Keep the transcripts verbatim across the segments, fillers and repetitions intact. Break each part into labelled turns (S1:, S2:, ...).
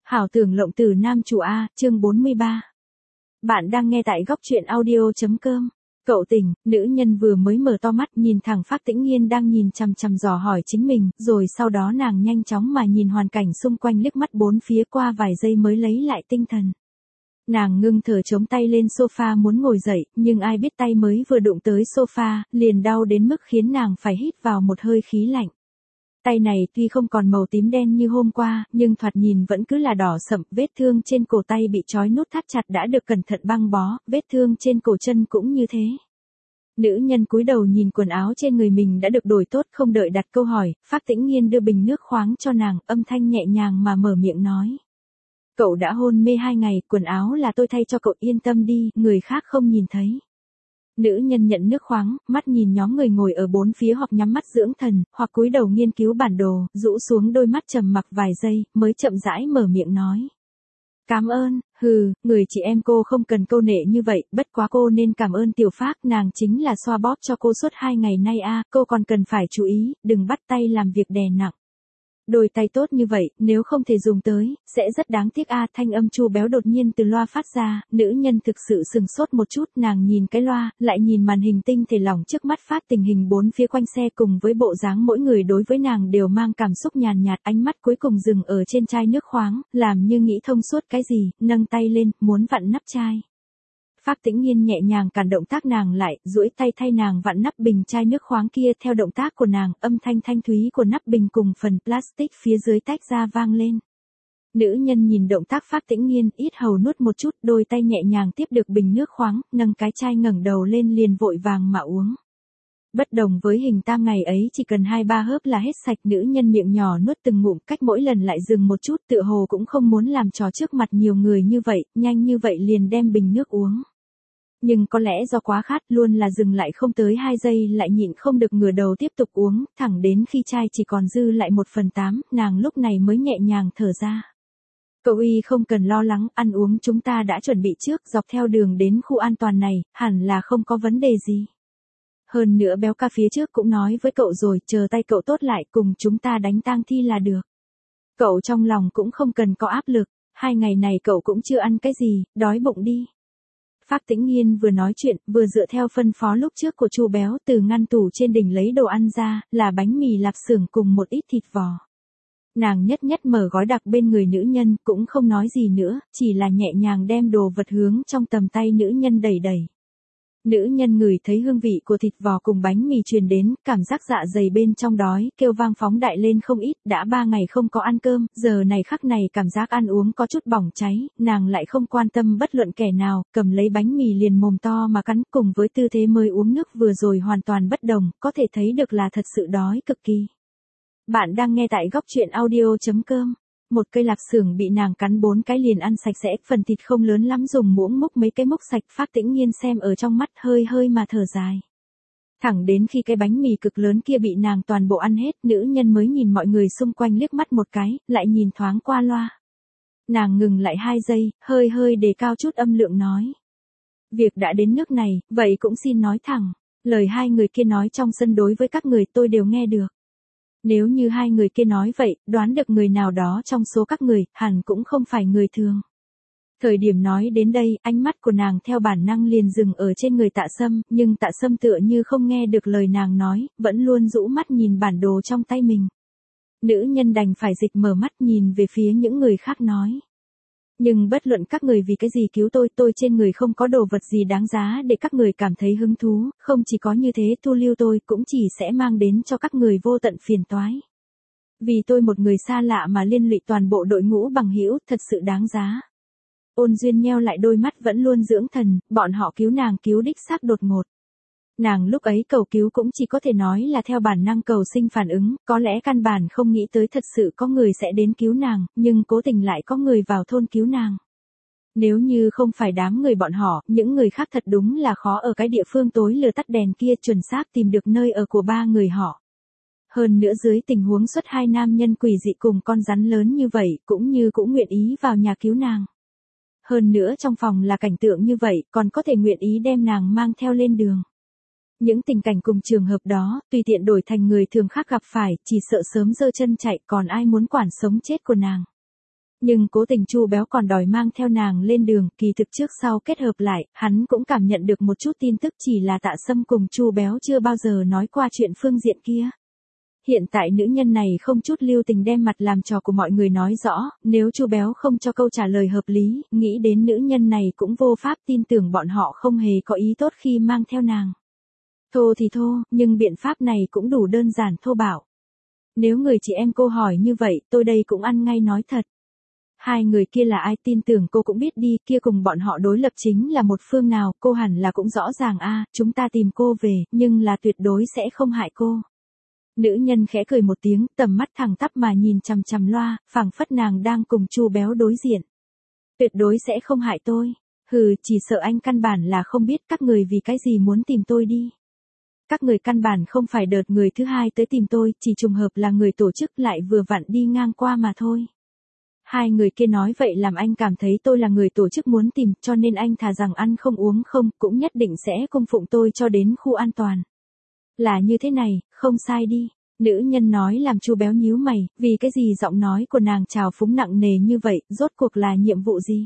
S1: Hảo tưởng lộng từ nam chủ A, chương bốn mươi ba. Bạn đang nghe tại góc truyện audio.com. Cậu tỉnh, nữ nhân vừa mới mở to mắt nhìn thẳng Phác Tĩnh Nghiên đang nhìn chằm chằm dò hỏi chính mình, rồi sau đó nàng nhanh chóng mà nhìn hoàn cảnh xung quanh liếc mắt bốn phía qua vài giây mới lấy lại tinh thần. Nàng ngưng thở chống tay lên sofa muốn ngồi dậy, nhưng ai biết tay mới vừa đụng tới sofa, liền đau đến mức khiến nàng phải hít vào một hơi khí lạnh. Tay này tuy không còn màu tím đen như hôm qua, nhưng thoạt nhìn vẫn cứ là đỏ sậm, vết thương trên cổ tay bị trói nút thắt chặt đã được cẩn thận băng bó, vết thương trên cổ chân cũng như thế. Nữ nhân cúi đầu nhìn quần áo trên người mình đã được đổi tốt, không đợi đặt câu hỏi, Phác Tĩnh Nghiên đưa bình nước khoáng cho nàng, âm thanh nhẹ nhàng mà mở miệng nói. Cậu đã hôn mê hai ngày, quần áo là tôi thay cho cậu, yên tâm đi, người khác không nhìn thấy. Nữ nhân nhận nước khoáng, mắt nhìn nhóm người ngồi ở bốn phía hoặc nhắm mắt dưỡng thần, hoặc cúi đầu nghiên cứu bản đồ, rũ xuống đôi mắt trầm mặc vài giây, mới chậm rãi mở miệng nói. Cảm ơn, hừ, người chị em cô không cần câu nệ như vậy, bất quá cô nên cảm ơn Tiểu Phác, nàng chính là xoa bóp cho cô suốt hai ngày nay a, cô còn cần phải chú ý, đừng bắt tay làm việc đè nặng. Đôi tay tốt như vậy, nếu không thể dùng tới, sẽ rất đáng tiếc a. Thanh âm Chu Béo đột nhiên từ loa phát ra, nữ nhân thực sự sừng sốt một chút, nàng nhìn cái loa, lại nhìn màn hình tinh thể lỏng trước mắt phát tình hình bốn phía quanh xe cùng với bộ dáng mỗi người đối với nàng đều mang cảm xúc nhàn nhạt, ánh mắt cuối cùng dừng ở trên chai nước khoáng, làm như nghĩ thông suốt cái gì, nâng tay lên, muốn vặn nắp chai. Phác Tĩnh Nghiên nhẹ nhàng cản động tác nàng lại, duỗi tay thay nàng vặn nắp bình chai nước khoáng kia, theo động tác của nàng, âm thanh thanh thúy của nắp bình cùng phần plastic phía dưới tách ra vang lên. Nữ nhân nhìn động tác Phác Tĩnh Nghiên, ít hầu nuốt một chút, đôi tay nhẹ nhàng tiếp được bình nước khoáng, nâng cái chai ngẩng đầu lên liền vội vàng mà uống. Bất đồng với hình tam ngày ấy chỉ cần hai ba hớp là hết sạch, nữ nhân miệng nhỏ nuốt từng ngụm, cách mỗi lần lại dừng một chút, tựa hồ cũng không muốn làm trò trước mặt nhiều người như vậy, nhanh như vậy liền đem bình nước uống. Nhưng có lẽ do quá khát, luôn là dừng lại không tới hai giây lại nhịn không được ngửa đầu tiếp tục uống, thẳng đến khi chai chỉ còn dư lại một phần tám, nàng lúc này mới nhẹ nhàng thở ra. Cậu y không cần lo lắng, ăn uống chúng ta đã chuẩn bị trước, dọc theo đường đến khu an toàn này, hẳn là không có vấn đề gì. Hơn nữa Béo ca phía trước cũng nói với cậu rồi, chờ tay cậu tốt lại cùng chúng ta đánh tang thi là được. Cậu trong lòng cũng không cần có áp lực, hai ngày này cậu cũng chưa ăn cái gì, đói bụng đi. Phác Tĩnh Nghiên vừa nói chuyện, vừa dựa theo phân phó lúc trước của Chu Béo từ ngăn tủ trên đỉnh lấy đồ ăn ra, là bánh mì lạp xưởng cùng một ít thịt vò. Nàng nhất nhất mở gói đặc bên người nữ nhân, cũng không nói gì nữa, chỉ là nhẹ nhàng đem đồ vật hướng trong tầm tay nữ nhân đẩy đẩy. Nữ nhân ngửi thấy hương vị của thịt vò cùng bánh mì truyền đến, cảm giác dạ dày bên trong đói, kêu vang phóng đại lên không ít, đã ba ngày không có ăn cơm, giờ này khắc này cảm giác ăn uống có chút bỏng cháy, nàng lại không quan tâm bất luận kẻ nào, cầm lấy bánh mì liền mồm to mà cắn, cùng với tư thế mới uống nước vừa rồi hoàn toàn bất đồng, có thể thấy được là thật sự đói cực kỳ. Bạn đang nghe tại góc truyện audio.com. Một cây lạp xưởng bị nàng cắn bốn cái liền ăn sạch sẽ, phần thịt không lớn lắm dùng muỗng múc mấy cái múc sạch, Phác Tĩnh Nghiên xem ở trong mắt hơi hơi mà thở dài. Thẳng đến khi cái bánh mì cực lớn kia bị nàng toàn bộ ăn hết, nữ nhân mới nhìn mọi người xung quanh liếc mắt một cái, lại nhìn thoáng qua loa. Nàng ngừng lại hai giây, hơi hơi đề cao chút âm lượng nói. Việc đã đến nước này, vậy cũng xin nói thẳng, lời hai người kia nói trong sân đối với các người tôi đều nghe được. Nếu như hai người kia nói vậy, đoán được người nào đó trong số các người, hẳn cũng không phải người thường. Thời điểm nói đến đây, ánh mắt của nàng theo bản năng liền dừng ở trên người Tạ Sâm, nhưng Tạ Sâm tựa như không nghe được lời nàng nói, vẫn luôn rũ mắt nhìn bản đồ trong tay mình. Nữ nhân đành phải dịch mở mắt nhìn về phía những người khác nói. Nhưng bất luận các người vì cái gì cứu tôi, tôi trên người không có đồ vật gì đáng giá để các người cảm thấy hứng thú, không chỉ có như thế thu lưu tôi cũng chỉ sẽ mang đến cho các người vô tận phiền toái. Vì tôi một người xa lạ mà liên lụy toàn bộ đội ngũ bằng hữu, thật sự đáng giá. Ôn Duyên nheo lại đôi mắt vẫn luôn dưỡng thần, bọn họ cứu nàng cứu đích xác đột ngột. Nàng lúc ấy cầu cứu cũng chỉ có thể nói là theo bản năng cầu sinh phản ứng, có lẽ căn bản không nghĩ tới thật sự có người sẽ đến cứu nàng, nhưng cố tình lại có người vào thôn cứu nàng. Nếu như không phải đám người bọn họ, những người khác thật đúng là khó ở cái địa phương tối lửa tắt đèn kia chuẩn xác tìm được nơi ở của ba người họ. Hơn nữa dưới tình huống xuất hai nam nhân quỷ dị cùng con rắn lớn như vậy, cũng như cũng nguyện ý vào nhà cứu nàng. Hơn nữa trong phòng là cảnh tượng như vậy, còn có thể nguyện ý đem nàng mang theo lên đường. Những tình cảnh cùng trường hợp đó, tùy tiện đổi thành người thường khác gặp phải, chỉ sợ sớm giơ chân chạy, còn ai muốn quản sống chết của nàng. Nhưng cố tình Chu Béo còn đòi mang theo nàng lên đường, kỳ thực trước sau kết hợp lại, hắn cũng cảm nhận được một chút tin tức, chỉ là Tạ Sâm cùng Chu Béo chưa bao giờ nói qua chuyện phương diện kia. Hiện tại nữ nhân này không chút lưu tình đem mặt làm trò của mọi người nói rõ, nếu Chu Béo không cho câu trả lời hợp lý, nghĩ đến nữ nhân này cũng vô pháp tin tưởng bọn họ không hề có ý tốt khi mang theo nàng. Thô thì thô, nhưng biện pháp này cũng đủ đơn giản thô bạo. Nếu người chị em cô hỏi như vậy, tôi đây cũng ăn ngay nói thật. Hai người kia là ai, tin tưởng cô cũng biết đi, kia cùng bọn họ đối lập chính là một phương nào, cô hẳn là cũng rõ ràng a, chúng ta tìm cô về, nhưng là tuyệt đối sẽ không hại cô. Nữ nhân khẽ cười một tiếng, tầm mắt thẳng tắp mà nhìn chằm chằm loa, phảng phất nàng đang cùng Chu Béo đối diện. Tuyệt đối sẽ không hại tôi. Hừ, chỉ sợ anh căn bản là không biết các người vì cái gì muốn tìm tôi đi. Các người căn bản không phải đợt người thứ hai tới tìm tôi, chỉ trùng hợp là người tổ chức lại vừa vặn đi ngang qua mà thôi. Hai người kia nói vậy làm anh cảm thấy tôi là người tổ chức muốn tìm, cho nên anh thà rằng ăn không uống không, cũng nhất định sẽ cung phụng tôi cho đến khu an toàn. Là như thế này, không sai đi. Nữ nhân nói làm Chu Béo nhíu mày, vì cái gì giọng nói của nàng trào phúng nặng nề như vậy, rốt cuộc là nhiệm vụ gì?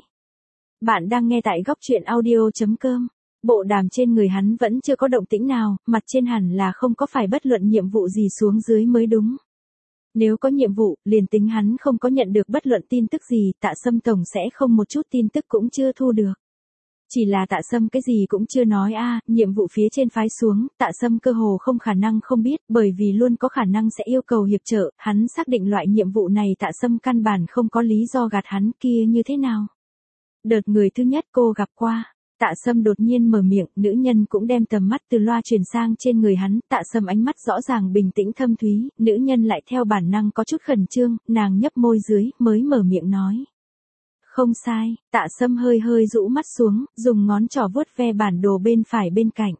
S1: Bạn đang nghe tại góc truyện audio chấm com. Bộ đàm trên người hắn vẫn chưa có động tĩnh nào, mặt trên hẳn là không có phải bất luận nhiệm vụ gì xuống dưới mới đúng. Nếu có nhiệm vụ, liền tính hắn không có nhận được bất luận tin tức gì, Tạ Sâm tổng sẽ không một chút tin tức cũng chưa thu được. Chỉ là Tạ Sâm cái gì cũng chưa nói a, à, nhiệm vụ phía trên phái xuống, Tạ Sâm cơ hồ không khả năng không biết, bởi vì luôn có khả năng sẽ yêu cầu hiệp trợ, hắn xác định loại nhiệm vụ này Tạ Sâm căn bản không có lý do gạt hắn, kia như thế nào. Đợt người thứ nhất cô gặp qua, Tạ Sâm đột nhiên mở miệng, nữ nhân cũng đem tầm mắt từ loa truyền sang trên người hắn, Tạ Sâm ánh mắt rõ ràng bình tĩnh thâm thúy, nữ nhân lại theo bản năng có chút khẩn trương, nàng nhấp môi dưới, mới mở miệng nói. Không sai, Tạ Sâm hơi hơi rũ mắt xuống, dùng ngón trỏ vuốt ve bản đồ bên phải bên cạnh.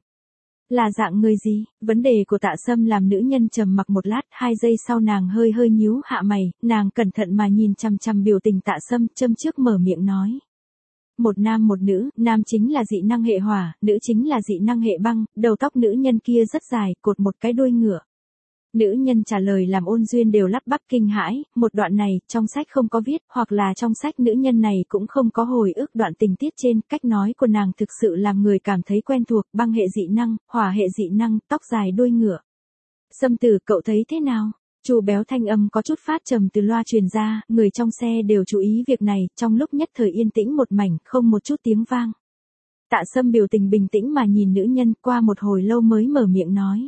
S1: Là dạng người gì? Vấn đề của Tạ Sâm làm nữ nhân trầm mặc một lát, hai giây sau nàng hơi hơi nhíu hạ mày, nàng cẩn thận mà nhìn chằm chằm biểu tình Tạ Sâm, châm trước mở miệng nói. Một nam một nữ, nam chính là dị năng hệ hỏa, nữ chính là dị năng hệ băng, đầu tóc nữ nhân kia rất dài, cột một cái đuôi ngựa. Nữ nhân trả lời làm Ôn Duyên đều lắp bắp kinh hãi, một đoạn này, trong sách không có viết, hoặc là trong sách nữ nhân này cũng không có hồi ức đoạn tình tiết trên, cách nói của nàng thực sự làm người cảm thấy quen thuộc, băng hệ dị năng, hỏa hệ dị năng, tóc dài đuôi ngựa. Sâm Tử, cậu thấy thế nào? Chu Béo thanh âm có chút phát trầm từ loa truyền ra, người trong xe đều chú ý việc này, trong lúc nhất thời yên tĩnh một mảnh, không một chút tiếng vang. Tạ Sâm biểu tình bình tĩnh mà nhìn nữ nhân, qua một hồi lâu mới mở miệng nói.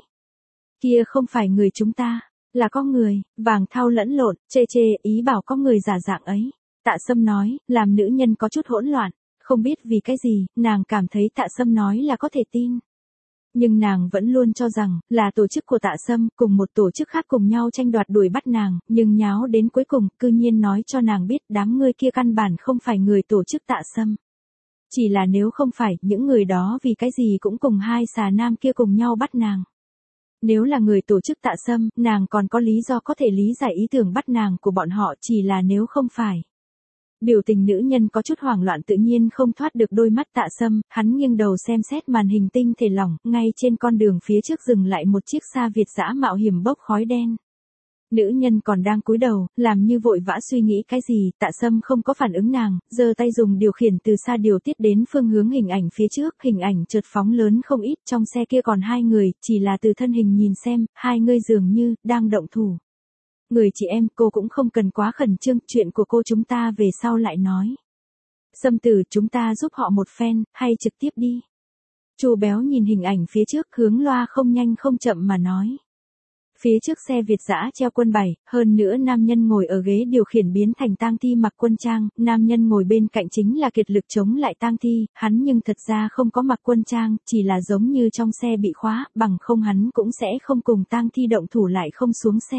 S1: Kia không phải người chúng ta, là có người, vàng thau lẫn lộn, chê chê, ý bảo có người giả dạng ấy. Tạ Sâm nói, làm nữ nhân có chút hỗn loạn, không biết vì cái gì, nàng cảm thấy Tạ Sâm nói là có thể tin. Nhưng nàng vẫn luôn cho rằng, là tổ chức của Tạ Sâm, cùng một tổ chức khác cùng nhau tranh đoạt đuổi bắt nàng, nhưng nháo đến cuối cùng, cư nhiên nói cho nàng biết đám người kia căn bản không phải người tổ chức Tạ Sâm. Chỉ là nếu không phải, những người đó vì cái gì cũng cùng hai xà nam kia cùng nhau bắt nàng. Nếu là người tổ chức Tạ Sâm, nàng còn có lý do có thể lý giải ý tưởng bắt nàng của bọn họ, chỉ là nếu không phải. Biểu tình nữ nhân có chút hoảng loạn tự nhiên không thoát được đôi mắt Tạ Sâm, hắn nghiêng đầu xem xét màn hình tinh thể lỏng, ngay trên con đường phía trước dừng lại một chiếc xa Việt dã mạo hiểm bốc khói đen. Nữ nhân còn đang cúi đầu, làm như vội vã suy nghĩ cái gì, Tạ Sâm không có phản ứng nàng, giơ tay dùng điều khiển từ xa điều tiết đến phương hướng hình ảnh phía trước, hình ảnh chợt phóng lớn không ít, trong xe kia còn hai người, chỉ là từ thân hình nhìn xem, hai người dường như, đang động thủ. Người chị em, cô cũng không cần quá khẩn trương, chuyện của cô chúng ta về sau lại nói. Sâm Tử, chúng ta giúp họ một phen, hay trực tiếp đi. Chu Béo nhìn hình ảnh phía trước, hướng loa không nhanh không chậm mà nói. Phía trước xe Việt dã treo quân bảy, hơn nữa nam nhân ngồi ở ghế điều khiển biến thành tang thi mặc quân trang, nam nhân ngồi bên cạnh chính là kiệt lực chống lại tang thi, hắn nhưng thật ra không có mặc quân trang, chỉ là giống như trong xe bị khóa, bằng không hắn cũng sẽ không cùng tang thi động thủ lại không xuống xe.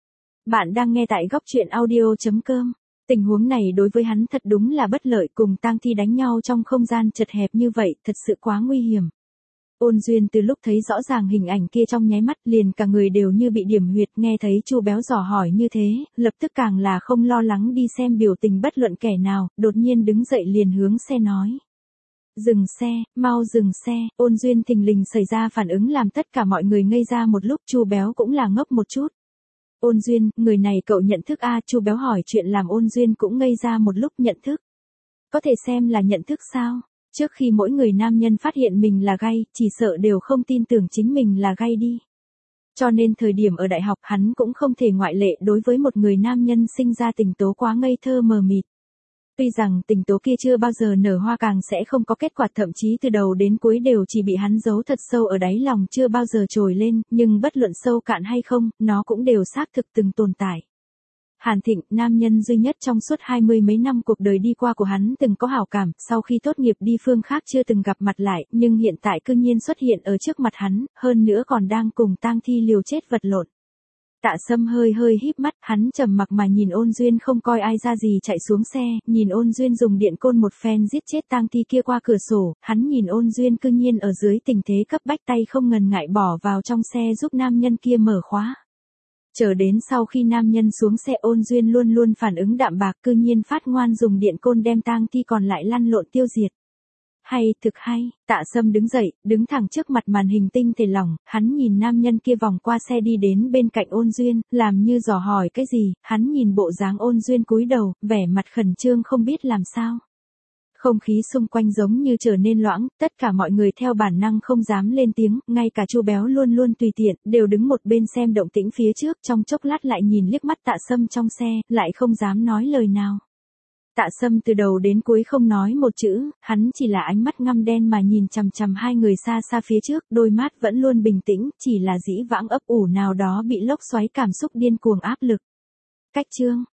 S1: Bạn đang nghe tại góc truyện audio chấm com. Tình huống này đối với hắn thật đúng là bất lợi, cùng tang thi đánh nhau trong không gian chật hẹp như vậy, thật sự quá nguy hiểm. Ôn Duyên từ lúc thấy rõ ràng hình ảnh kia trong nháy mắt liền cả người đều như bị điểm huyệt, nghe thấy Chu Béo dò hỏi như thế, lập tức càng là không lo lắng đi xem biểu tình bất luận kẻ nào, đột nhiên đứng dậy liền hướng xe nói. Dừng xe, mau dừng xe, Ôn Duyên thình lình xảy ra phản ứng làm tất cả mọi người ngây ra một lúc, Chu Béo cũng là ngốc một chút. Ôn Duyên, người này cậu nhận thức a? Chu Béo hỏi chuyện làm Ôn Duyên cũng ngây ra một lúc. Nhận thức? Có thể xem là nhận thức sao? Trước khi mỗi người nam nhân phát hiện mình là gay, chỉ sợ đều không tin tưởng chính mình là gay đi. Cho nên thời điểm ở đại học hắn cũng không thể ngoại lệ đối với một người nam nhân sinh ra tình tố quá ngây thơ mờ mịt. Tuy rằng tình tố kia chưa bao giờ nở hoa càng sẽ không có kết quả, thậm chí từ đầu đến cuối đều chỉ bị hắn giấu thật sâu ở đáy lòng chưa bao giờ trồi lên, nhưng bất luận sâu cạn hay không, nó cũng đều xác thực từng tồn tại. Hàn Thịnh, nam nhân duy nhất trong suốt hai mươi mấy năm cuộc đời đi qua của hắn từng có hảo cảm, sau khi tốt nghiệp đi phương khác chưa từng gặp mặt lại, nhưng hiện tại cư nhiên xuất hiện ở trước mặt hắn, hơn nữa còn đang cùng tang thi liều chết vật lộn. Tạ Sâm hơi hơi híp mắt, hắn trầm mặc mà nhìn Ôn Duyên không coi ai ra gì chạy xuống xe, nhìn Ôn Duyên dùng điện côn một phen giết chết tang thi kia qua cửa sổ, hắn nhìn Ôn Duyên cư nhiên ở dưới tình thế cấp bách tay không ngần ngại bỏ vào trong xe giúp nam nhân kia mở khóa. Chờ đến sau khi nam nhân xuống xe, Ôn Duyên luôn luôn phản ứng đạm bạc, cư nhiên phát ngoan dùng điện côn đem tang thi còn lại lăn lộn tiêu diệt. Hay, thực hay. Tạ Sâm đứng dậy, đứng thẳng trước mặt màn hình tinh thể lỏng, hắn nhìn nam nhân kia vòng qua xe đi đến bên cạnh Ôn Duyên, làm như dò hỏi cái gì, hắn nhìn bộ dáng Ôn Duyên cúi đầu, vẻ mặt khẩn trương không biết làm sao. Không khí xung quanh giống như trở nên loãng, tất cả mọi người theo bản năng không dám lên tiếng, ngay cả Chu Béo luôn luôn tùy tiện, đều đứng một bên xem động tĩnh phía trước, trong chốc lát lại nhìn liếc mắt Tạ Sâm trong xe, lại không dám nói lời nào. Tạ Sâm từ đầu đến cuối không nói một chữ, hắn chỉ là ánh mắt ngăm đen mà nhìn chằm chằm hai người xa xa phía trước, đôi mắt vẫn luôn bình tĩnh, chỉ là dĩ vãng ấp ủ nào đó bị lốc xoáy cảm xúc điên cuồng áp lực. Cách chương